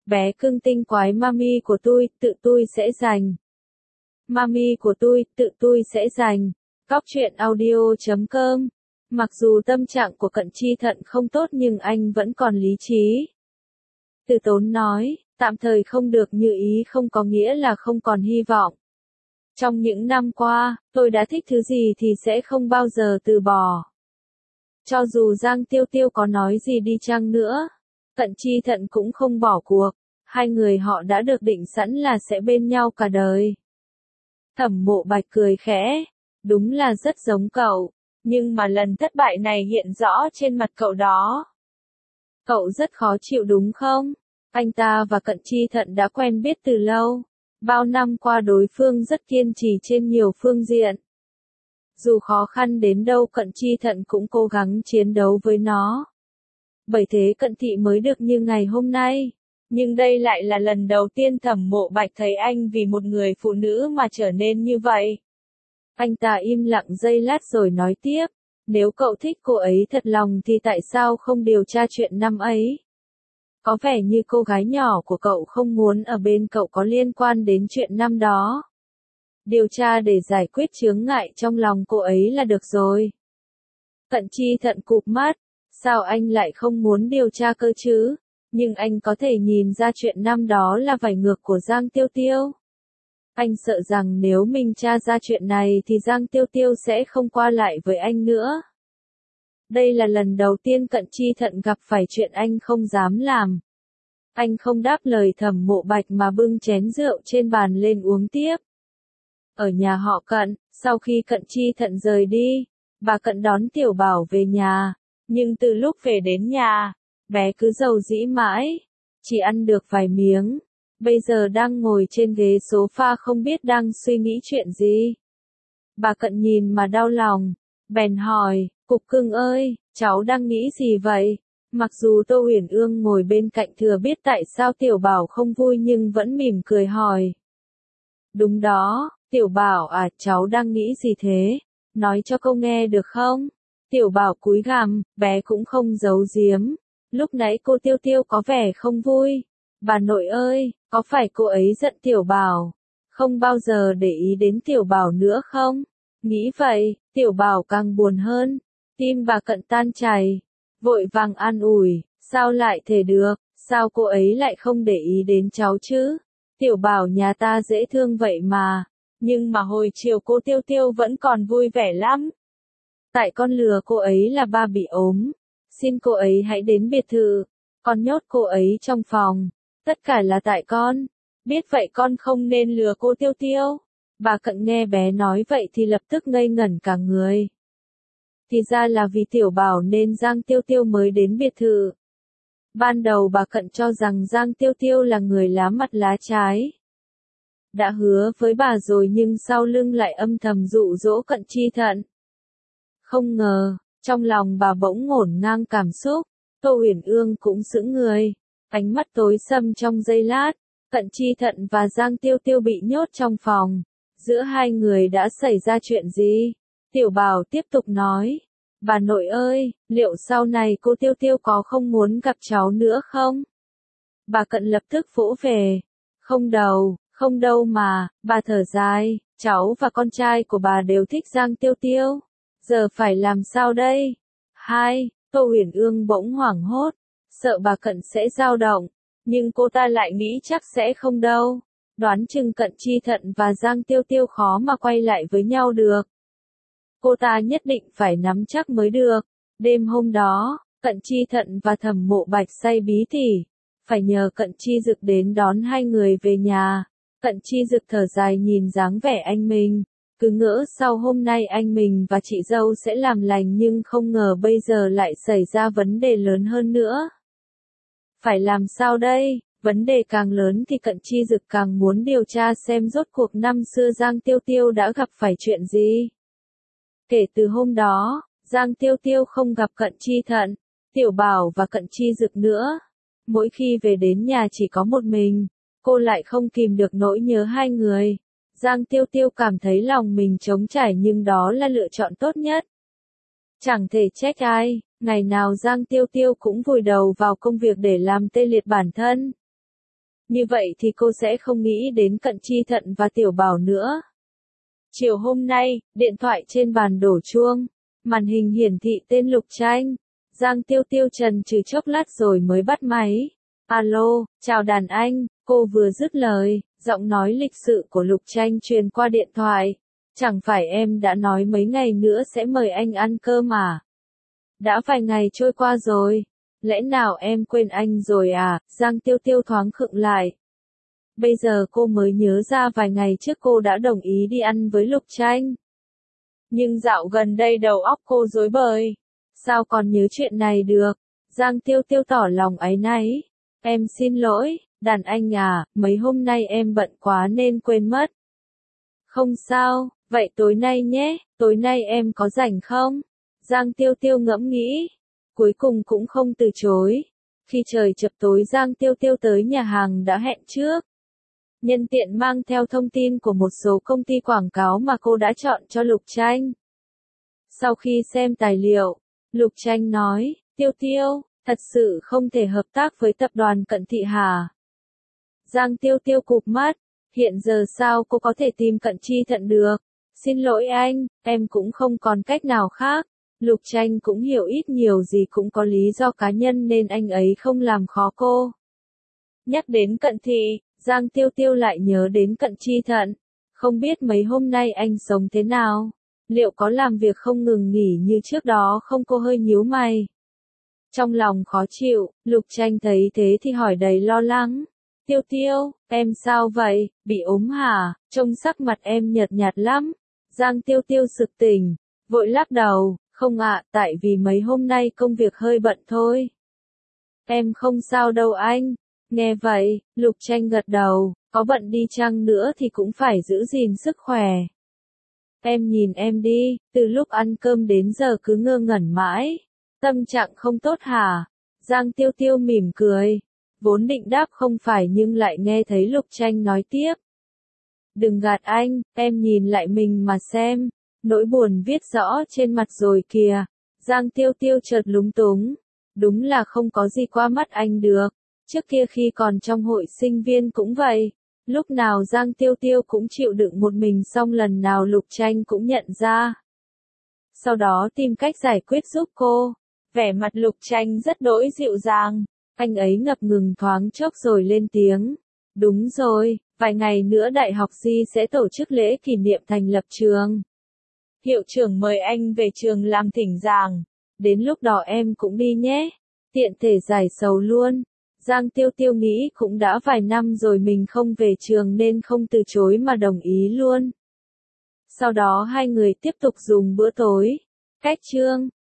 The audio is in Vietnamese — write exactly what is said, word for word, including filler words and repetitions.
bé cưng tinh quái mami của tôi, tự tôi sẽ giành. Mami của tôi, tự tôi sẽ giành. Cóc truyện audio chấm com. Mặc dù tâm trạng của Cận Chi Thận không tốt nhưng anh vẫn còn lý trí. Từ Tốn nói, tạm thời không được như ý không có nghĩa là không còn hy vọng. Trong những năm qua, tôi đã thích thứ gì thì sẽ không bao giờ từ bỏ. Cho dù Giang Tiêu Tiêu có nói gì đi chăng nữa, Cận Chi Thận cũng không bỏ cuộc. Hai người họ đã được định sẵn là sẽ bên nhau cả đời. Thẩm Mộ Bạch cười khẽ, đúng là rất giống cậu, nhưng mà lần thất bại này hiện rõ trên mặt cậu đó. Cậu rất khó chịu đúng không? Anh ta và Cận Chi Thận đã quen biết từ lâu. Bao năm qua đối phương rất kiên trì trên nhiều phương diện. Dù khó khăn đến đâu Cận Chi Thận cũng cố gắng chiến đấu với nó. Bởi thế Cận Thị mới được như ngày hôm nay. Nhưng đây lại là lần đầu tiên Thẩm Mộ Bạch thấy anh vì một người phụ nữ mà trở nên như vậy. Anh ta im lặng giây lát rồi nói tiếp, nếu cậu thích cô ấy thật lòng thì tại sao không điều tra chuyện năm ấy? Có vẻ như cô gái nhỏ của cậu không muốn ở bên cậu có liên quan đến chuyện năm đó. Điều tra để giải quyết chướng ngại trong lòng cô ấy là được rồi. Cận Chi Thận cụp mắt, sao anh lại không muốn điều tra cơ chứ? Nhưng anh có thể nhìn ra chuyện năm đó là vải ngược của Giang Tiêu Tiêu. Anh sợ rằng nếu mình tra ra chuyện này thì Giang Tiêu Tiêu sẽ không qua lại với anh nữa. Đây là lần đầu tiên Cận Chi Thận gặp phải chuyện anh không dám làm. Anh không đáp lời Thẩm Mộ Bạch mà bưng chén rượu trên bàn lên uống tiếp. Ở nhà họ Cận, sau khi Cận Chi Thận rời đi, bà Cận đón Tiểu Bảo về nhà, nhưng từ lúc về đến nhà, bé cứ rầu rĩ mãi, chỉ ăn được vài miếng, bây giờ đang ngồi trên ghế sofa không biết đang suy nghĩ chuyện gì. Bà Cận nhìn mà đau lòng, bèn hỏi, Cục Cưng ơi, cháu đang nghĩ gì vậy? Mặc dù Tô Uyển Ương ngồi bên cạnh thừa biết tại sao Tiểu Bảo không vui nhưng vẫn mỉm cười hỏi. Đúng đó, Tiểu Bảo à, cháu đang nghĩ gì thế? Nói cho cô nghe được không? Tiểu Bảo cúi gằm, bé cũng không giấu giếm. Lúc nãy cô Tiêu Tiêu có vẻ không vui. Bà nội ơi, có phải cô ấy giận Tiểu Bảo? Không bao giờ để ý đến Tiểu Bảo nữa không? Nghĩ vậy, Tiểu Bảo càng buồn hơn. Tim bà Cận tan chảy. Vội vàng an ủi, sao lại thể được, sao cô ấy lại không để ý đến cháu chứ? Tiểu Bảo nhà ta dễ thương vậy mà. Nhưng mà hồi chiều cô Tiêu Tiêu vẫn còn vui vẻ lắm. Tại con lừa cô ấy là ba bị ốm. Xin cô ấy hãy đến biệt thự. Con nhốt cô ấy trong phòng. Tất cả là tại con. Biết vậy con không nên lừa cô Tiêu Tiêu. Bà Cận nghe bé nói vậy thì lập tức ngây ngẩn cả người. Thì ra là vì Tiểu Bảo nên Giang Tiêu Tiêu mới đến biệt thự. Ban đầu bà Cận cho rằng Giang Tiêu Tiêu là người lá mặt lá trái. Đã hứa với bà rồi nhưng sau lưng lại âm thầm dụ dỗ Cận Chi Thận. Không ngờ, trong lòng bà bỗng ngổn ngang cảm xúc, Tô Uyển Ương cũng sững người, ánh mắt tối sầm trong giây lát, Cận Chi Thận và Giang Tiêu Tiêu bị nhốt trong phòng, giữa hai người đã xảy ra chuyện gì? Tiểu Bảo tiếp tục nói, bà nội ơi, liệu sau này cô Tiêu Tiêu có không muốn gặp cháu nữa không? Bà Cận lập tức vỗ về, không đâu, không đâu mà, bà thở dài, cháu và con trai của bà đều thích Giang Tiêu Tiêu. Giờ phải làm sao đây? Hai, Tô Uyển Ương bỗng hoảng hốt, sợ bà Cận sẽ dao động, nhưng cô ta lại nghĩ chắc sẽ không đâu. Đoán chừng Cận Chi Thận và Giang Tiêu Tiêu khó mà quay lại với nhau được. Cô ta nhất định phải nắm chắc mới được. Đêm hôm đó, Cận Chi Thận và Thẩm Mộ Bạch say bí tỉ, phải nhờ Cận Chi Dực đến đón hai người về nhà. Cận Chi Dực thở dài nhìn dáng vẻ anh mình, cứ ngỡ sau hôm nay anh mình và chị dâu sẽ làm lành nhưng không ngờ bây giờ lại xảy ra vấn đề lớn hơn nữa. Phải làm sao đây? Vấn đề càng lớn thì Cận Chi Dực càng muốn điều tra xem rốt cuộc năm xưa Giang Tiêu Tiêu đã gặp phải chuyện gì. Kể từ hôm đó, Giang Tiêu Tiêu không gặp Cận Chi Thận, Tiểu Bảo và Cận Chi Dực nữa. Mỗi khi về đến nhà chỉ có một mình, cô lại không kìm được nỗi nhớ hai người. Giang Tiêu Tiêu cảm thấy lòng mình trống trải nhưng đó là lựa chọn tốt nhất. Chẳng thể trách ai, ngày nào Giang Tiêu Tiêu cũng vùi đầu vào công việc để làm tê liệt bản thân. Như vậy thì cô sẽ không nghĩ đến Cận Chi Thận và Tiểu Bảo nữa. Chiều hôm nay, điện thoại trên bàn đổ chuông. Màn hình hiển thị tên Lục Tranh. Giang Tiêu Tiêu trần trừ chốc lát rồi mới bắt máy. Alo, chào đàn anh, cô vừa dứt lời, giọng nói lịch sự của Lục Tranh truyền qua điện thoại. Chẳng phải em đã nói mấy ngày nữa sẽ mời anh ăn cơm à? Đã vài ngày trôi qua rồi. Lẽ nào em quên anh rồi à? Giang Tiêu Tiêu thoáng khựng lại. Bây giờ cô mới nhớ ra vài ngày trước cô đã đồng ý đi ăn với Lục Tranh. Nhưng dạo gần đây đầu óc cô rối bời. Sao còn nhớ chuyện này được? Giang Tiêu Tiêu tỏ lòng áy náy. Em xin lỗi, đàn anh à, mấy hôm nay em bận quá nên quên mất. Không sao, vậy tối nay nhé, tối nay em có rảnh không? Giang Tiêu Tiêu ngẫm nghĩ. Cuối cùng cũng không từ chối. Khi trời chập tối Giang Tiêu Tiêu tới nhà hàng đã hẹn trước. Nhân tiện mang theo thông tin của một số công ty quảng cáo mà cô đã chọn cho Lục Tranh. Sau khi xem tài liệu, Lục Tranh nói, Tiêu Tiêu, thật sự không thể hợp tác với tập đoàn Cận Thị hả? Giang Tiêu Tiêu cụp mắt, hiện giờ sao cô có thể tìm Cận Chi Thận được? Xin lỗi anh, em cũng không còn cách nào khác. Lục Tranh cũng hiểu ít nhiều gì cũng có lý do cá nhân nên anh ấy không làm khó cô. Nhắc đến Cận Thị, Giang Tiêu Tiêu lại nhớ đến Cận Chi Thận. Không biết mấy hôm nay anh sống thế nào? Liệu có làm việc không ngừng nghỉ như trước đó không? Cô hơi nhíu mày. Trong lòng khó chịu, Lục Tranh thấy thế thì hỏi đầy lo lắng. Tiêu Tiêu, em sao vậy? Bị ốm hả? Trông sắc mặt em nhợt nhạt lắm. Giang Tiêu Tiêu sực tỉnh, vội lắc đầu. Không ạ, tại vì mấy hôm nay công việc hơi bận thôi. Em không sao đâu anh. Nghe vậy, Lục Tranh gật đầu, có bận đi chăng nữa thì cũng phải giữ gìn sức khỏe. Em nhìn em đi, từ lúc ăn cơm đến giờ cứ ngơ ngẩn mãi. Tâm trạng không tốt hả? Giang Tiêu Tiêu mỉm cười. Vốn định đáp không phải nhưng lại nghe thấy Lục Tranh nói tiếp. Đừng gạt anh, em nhìn lại mình mà xem. Nỗi buồn viết rõ trên mặt rồi kìa. Giang Tiêu Tiêu chợt lúng túng. Đúng là không có gì qua mắt anh được. Trước kia khi còn trong hội sinh viên cũng vậy. Lúc nào Giang Tiêu Tiêu cũng chịu đựng một mình xong lần nào Lục Tranh cũng nhận ra. Sau đó tìm cách giải quyết giúp cô. Vẻ mặt Lục Tranh rất đỗi dịu dàng. Anh ấy ngập ngừng thoáng chốc rồi lên tiếng. Đúng rồi, vài ngày nữa Đại học Di sẽ tổ chức lễ kỷ niệm thành lập trường. Hiệu trưởng mời anh về trường làm thỉnh giảng. Đến lúc đó em cũng đi nhé. Tiện thể giải sầu luôn. Giang Tiêu Tiêu nghĩ cũng đã vài năm rồi mình không về trường nên không từ chối mà đồng ý luôn. Sau đó hai người tiếp tục dùng bữa tối. Cách chương